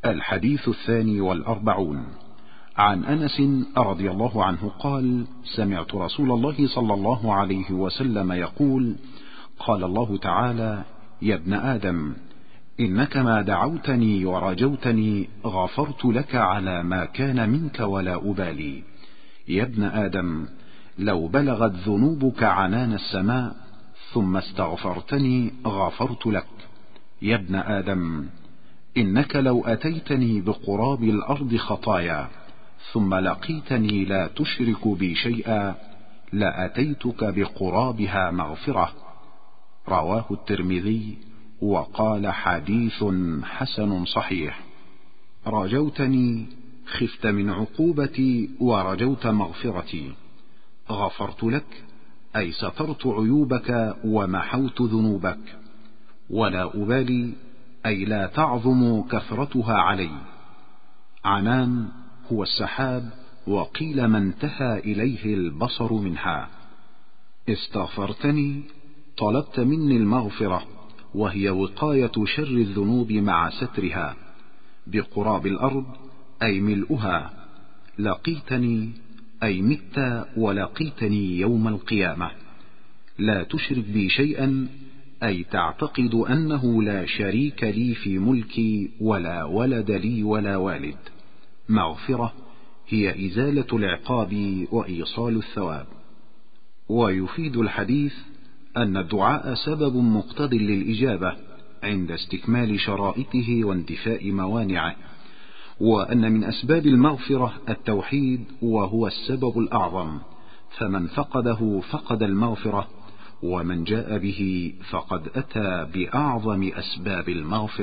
الحديث 42 عن أنس رضي الله عنه قال: سمعت رسول الله صلى الله عليه وسلم يقول: قال الله تعالى: يا ابن آدم، إنك ما دعوتني ورجوتني غفرت لك على ما كان منك ولا أبالي. يا ابن آدم، لو بلغت ذنوبك عنان السماء ثم استغفرتني غفرت لك. يا ابن آدم، إنك لو أتيتني بقراب الأرض خطايا ثم لقيتني لا تشرك بي شيئا لأتيتك بقرابها مغفرة. رواه الترمذي وقال: حديث حسن صحيح. رجوتني خفت من عقوبتي ورجوت مغفرتي. غفرت لك أي سترت عيوبك ومحوت ذنوبك. ولا أبالي أي لا تعظم كثرتها علي. عنان هو السحاب، وقيل ما انتهى إليه البصر منها. استغفرتني طلبت مني المغفرة، وهي وقاية شر الذنوب مع سترها. بقراب الأرض أي ملؤها. لقيتني أي مت ولقيتني يوم القيامة. لا تشرك بي شيئا أي تعتقد أنه لا شريك لي في ملكي ولا ولد لي ولا والد. مغفرة هي إزالة العقاب وإيصال الثواب. ويفيد الحديث أن الدعاء سبب مقتض للإجابة عند استكمال شرائطه واندفاء موانعه، وأن من أسباب المغفرة التوحيد، وهو السبب الأعظم، فمن فقده فقد المغفرة، ومن جاء به فقد أتى بأعظم أسباب المغفرة.